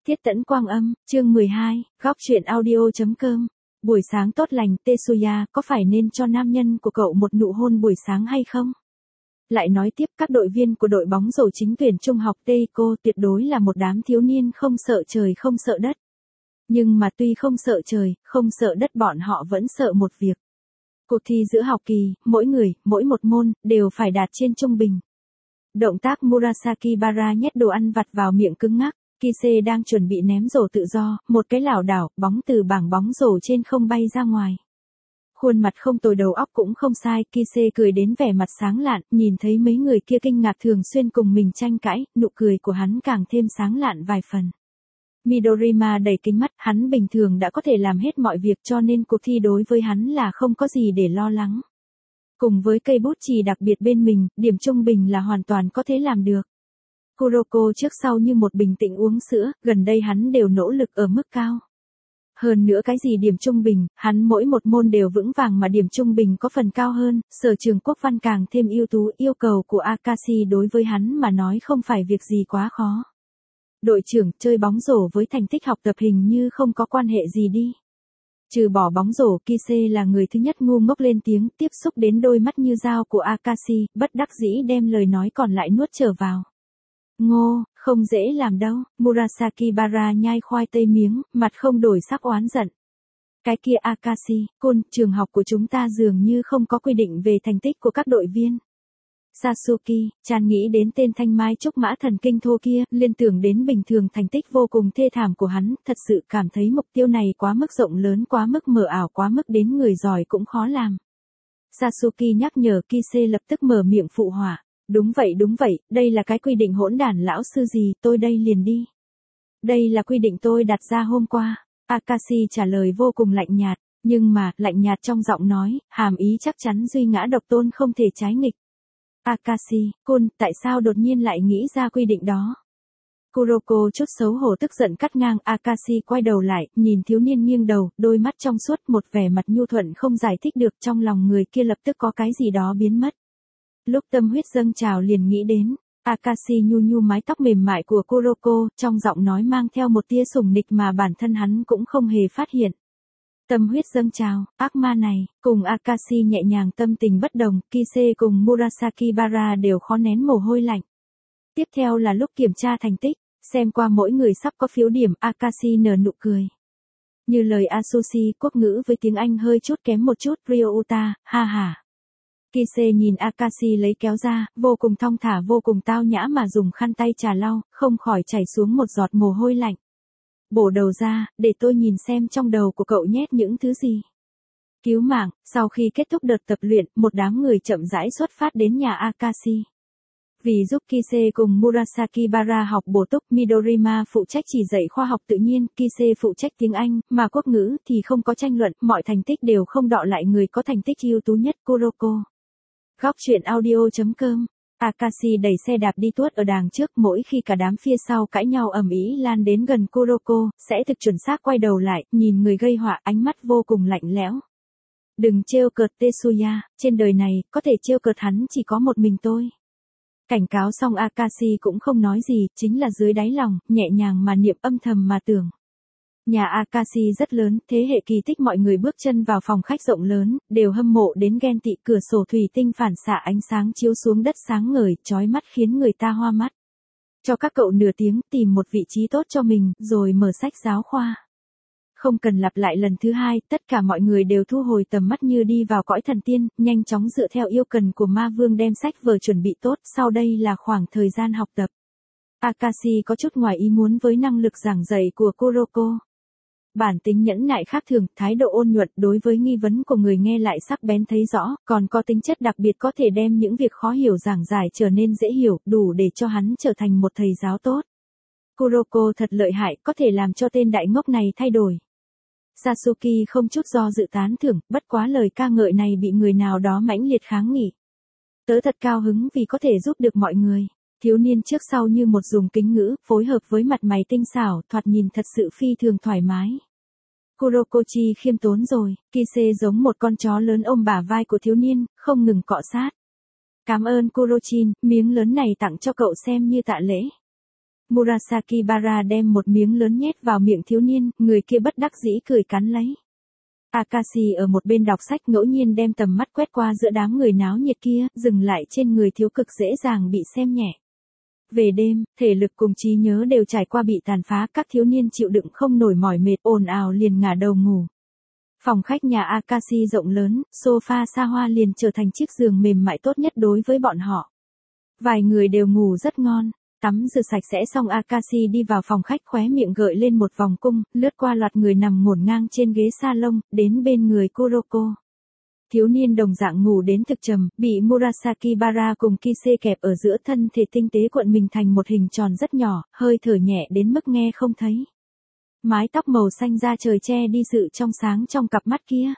Thiết Tẫn Quang Âm, chương 12, góc truyện audio.com. Buổi sáng tốt lành, Tetsuya, có phải nên cho nam nhân của cậu một nụ hôn buổi sáng hay không? Lại nói tiếp, các đội viên của đội bóng rổ chính tuyển trung học Teiko tuyệt đối là một đám thiếu niên không sợ trời không sợ đất. Nhưng mà tuy không sợ trời, không sợ đất, bọn họ vẫn sợ một việc. Cuộc thi giữa học kỳ, mỗi người, mỗi một môn, đều phải đạt trên trung bình. Động tác Murasaki Bara nhét đồ ăn vặt vào miệng cứng ngắc. Kise đang chuẩn bị ném rổ tự do, một cái lảo đảo, bóng từ bảng bóng rổ trên không bay ra ngoài. Khuôn mặt không tồi, đầu óc cũng không sai, Kise cười đến vẻ mặt sáng lạn, nhìn thấy mấy người kia kinh ngạc thường xuyên cùng mình tranh cãi, nụ cười của hắn càng thêm sáng lạn vài phần. Midorima đầy kính mắt, hắn bình thường đã có thể làm hết mọi việc cho nên cuộc thi đối với hắn là không có gì để lo lắng. Cùng với cây bút chì đặc biệt bên mình, điểm trung bình là hoàn toàn có thể làm được. Kuroko trước sau như một bình tĩnh uống sữa, gần đây hắn đều nỗ lực ở mức cao. Hơn nữa cái gì điểm trung bình, hắn mỗi một môn đều vững vàng mà điểm trung bình có phần cao hơn, sở trường quốc văn càng thêm ưu tú, yêu cầu của Akashi đối với hắn mà nói không phải việc gì quá khó. Đội trưởng, chơi bóng rổ với thành tích học tập hình như không có quan hệ gì đi. Trừ bỏ bóng rổ, Kise là người thứ nhất ngu ngốc lên tiếng, tiếp xúc đến đôi mắt như dao của Akashi, bất đắc dĩ đem lời nói còn lại nuốt trở vào. Ngô, không dễ làm đâu, Murasaki Bara nhai khoai tây miếng, mặt không đổi sắc oán giận. Cái kia Akashi-kun, trường học của chúng ta dường như không có quy định về thành tích của các đội viên. Sasuke-chan nghĩ đến tên thanh mai trúc mã thần kinh thô kia, liên tưởng đến bình thường thành tích vô cùng thê thảm của hắn, thật sự cảm thấy mục tiêu này quá mức rộng lớn, quá mức mờ ảo, quá mức đến người giỏi cũng khó làm. Sasuke nhắc nhở, Kise lập tức mở miệng phụ họa. Đúng vậy, đây là cái quy định hỗn đản, lão sư gì, tôi đây liền đi. Đây là quy định tôi đặt ra hôm qua. Akashi trả lời vô cùng lạnh nhạt, nhưng mà, lạnh nhạt trong giọng nói, hàm ý chắc chắn duy ngã độc tôn không thể trái nghịch. Akashi-kun, tại sao đột nhiên lại nghĩ ra quy định đó? Kuroko chút xấu hổ tức giận cắt ngang, Akashi quay đầu lại, nhìn thiếu niên nghiêng đầu, đôi mắt trong suốt, một vẻ mặt nhu thuận không giải thích được, trong lòng người kia lập tức có cái gì đó biến mất. Lúc tâm huyết dâng trào liền nghĩ đến, Akashi nhu nhu mái tóc mềm mại của Kuroko, trong giọng nói mang theo một tia sủng nịch mà bản thân hắn cũng không hề phát hiện. Tâm huyết dâng trào, ác ma này, cùng Akashi nhẹ nhàng tâm tình bất đồng, Kise cùng Murasaki Bara đều khó nén mồ hôi lạnh. Tiếp theo là lúc kiểm tra thành tích, xem qua mỗi người sắp có phiếu điểm, Akashi nở nụ cười. Như lời Asushi, quốc ngữ với tiếng Anh hơi chút kém một chút, Ryouta, ha ha. Kise nhìn Akashi lấy kéo ra, vô cùng thong thả vô cùng tao nhã mà dùng khăn tay trà lau, không khỏi chảy xuống một giọt mồ hôi lạnh. Bổ đầu ra, để tôi nhìn xem trong đầu của cậu nhét những thứ gì. Cứu mạng, sau khi kết thúc đợt tập luyện, một đám người chậm rãi xuất phát đến nhà Akashi. Vì giúp Kise cùng Murasaki Bara học bổ túc, Midorima phụ trách chỉ dạy khoa học tự nhiên, Kise phụ trách tiếng Anh, mà quốc ngữ thì không có tranh luận, mọi thành tích đều không đọ lại người có thành tích ưu tú nhất, Kuroko. Góc truyện audio.com. Akashi đẩy xe đạp đi tuốt ở đàng trước, mỗi khi cả đám phía sau cãi nhau ầm ĩ lan đến gần Kuroko, sẽ thực chuẩn xác quay đầu lại, nhìn người gây họa, ánh mắt vô cùng lạnh lẽo. Đừng trêu cợt Tetsuya, trên đời này, có thể trêu cợt hắn chỉ có một mình tôi. Cảnh cáo xong Akashi cũng không nói gì, chính là dưới đáy lòng, nhẹ nhàng mà niệm âm thầm mà tưởng. Nhà Akashi rất lớn, thế hệ kỳ tích mọi người bước chân vào phòng khách rộng lớn, đều hâm mộ đến ghen tị, cửa sổ thủy tinh phản xạ ánh sáng chiếu xuống đất sáng ngời, chói mắt khiến người ta hoa mắt. Cho các cậu nửa tiếng, tìm một vị trí tốt cho mình, rồi mở sách giáo khoa. Không cần lặp lại lần thứ hai, tất cả mọi người đều thu hồi tầm mắt như đi vào cõi thần tiên, nhanh chóng dựa theo yêu cần của ma vương đem sách vở chuẩn bị tốt, sau đây là khoảng thời gian học tập. Akashi có chút ngoài ý muốn với năng lực giảng dạy của Kuroko. Bản tính nhẫn nại khác thường, thái độ ôn nhuận đối với nghi vấn của người nghe lại sắc bén thấy rõ, còn có tính chất đặc biệt có thể đem những việc khó hiểu giảng giải trở nên dễ hiểu, đủ để cho hắn trở thành một thầy giáo tốt. Kuroko thật lợi hại, có thể làm cho tên đại ngốc này thay đổi. Sasuke không chút do dự tán thưởng, bất quá lời ca ngợi này bị người nào đó mãnh liệt kháng nghị. Tớ thật cao hứng vì có thể giúp được mọi người. Thiếu niên trước sau như một dùng kính ngữ, phối hợp với mặt mày tinh xảo, thoạt nhìn thật sự phi thường thoải mái. Kurokochi khiêm tốn rồi, Kise giống một con chó lớn ôm bả vai của thiếu niên, không ngừng cọ sát. Cảm ơn Kurochin, miếng lớn này tặng cho cậu xem như tạ lễ. Murasaki Bara đem một miếng lớn nhét vào miệng thiếu niên, người kia bất đắc dĩ cười cắn lấy. Akashi ở một bên đọc sách ngẫu nhiên đem tầm mắt quét qua giữa đám người náo nhiệt kia, dừng lại trên người thiếu cực dễ dàng bị xem nhẹ. Về đêm, thể lực cùng trí nhớ đều trải qua bị tàn phá, các thiếu niên chịu đựng không nổi mỏi mệt ồn ào liền ngả đầu ngủ. Phòng khách nhà Akashi rộng lớn, sofa xa hoa liền trở thành chiếc giường mềm mại tốt nhất đối với bọn họ. Vài người đều ngủ rất ngon. Tắm rửa sạch sẽ xong Akashi đi vào phòng khách khóe miệng gợi lên một vòng cung, lướt qua loạt người nằm ngổn ngang trên ghế salon, đến bên người Kuroko. Thiếu niên đồng dạng ngủ đến thực trầm, bị Murasaki Bara cùng Kise kẹp ở giữa, thân thể tinh tế cuộn mình thành một hình tròn rất nhỏ, hơi thở nhẹ đến mức nghe không thấy. Mái tóc màu xanh da trời che đi sự trong sáng trong cặp mắt kia.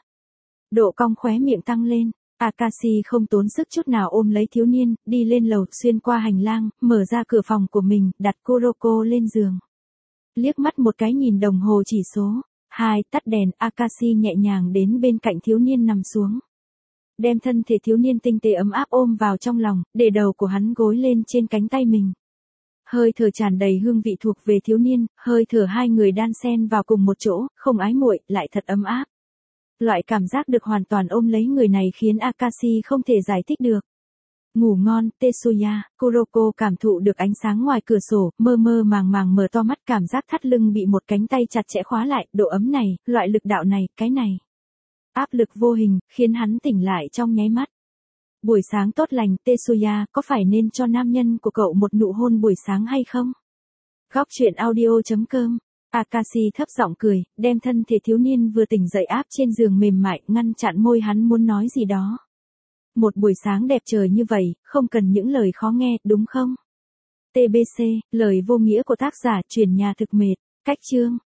Độ cong khóe miệng tăng lên. Akashi không tốn sức chút nào ôm lấy thiếu niên, đi lên lầu, xuyên qua hành lang, mở ra cửa phòng của mình, đặt Kuroko lên giường. Liếc mắt một cái nhìn đồng hồ chỉ số 2, tắt đèn, Akashi nhẹ nhàng đến bên cạnh thiếu niên nằm xuống. Đem thân thể thiếu niên tinh tế ấm áp ôm vào trong lòng, để đầu của hắn gối lên trên cánh tay mình. Hơi thở tràn đầy hương vị thuộc về thiếu niên, hơi thở hai người đan xen vào cùng một chỗ, không ái muội, lại thật ấm áp. Loại cảm giác được hoàn toàn ôm lấy người này khiến Akashi không thể giải thích được. Ngủ ngon, Tetsuya. Kuroko cảm thụ được ánh sáng ngoài cửa sổ, mơ mơ màng màng mở to mắt, cảm giác thắt lưng bị một cánh tay chặt chẽ khóa lại, độ ấm này, loại lực đạo này, cái này. Áp lực vô hình, khiến hắn tỉnh lại trong nháy mắt. Buổi sáng tốt lành, Tetsuya, có phải nên cho nam nhân của cậu một nụ hôn buổi sáng hay không? Góc truyện audio.com. Akashi thấp giọng cười, đem thân thể thiếu niên vừa tỉnh dậy áp trên giường mềm mại, ngăn chặn môi hắn muốn nói gì đó. Một buổi sáng đẹp trời như vậy, không cần những lời khó nghe, đúng không? TBC, lời vô nghĩa của tác giả truyền nhà thực mệt. Cách chương.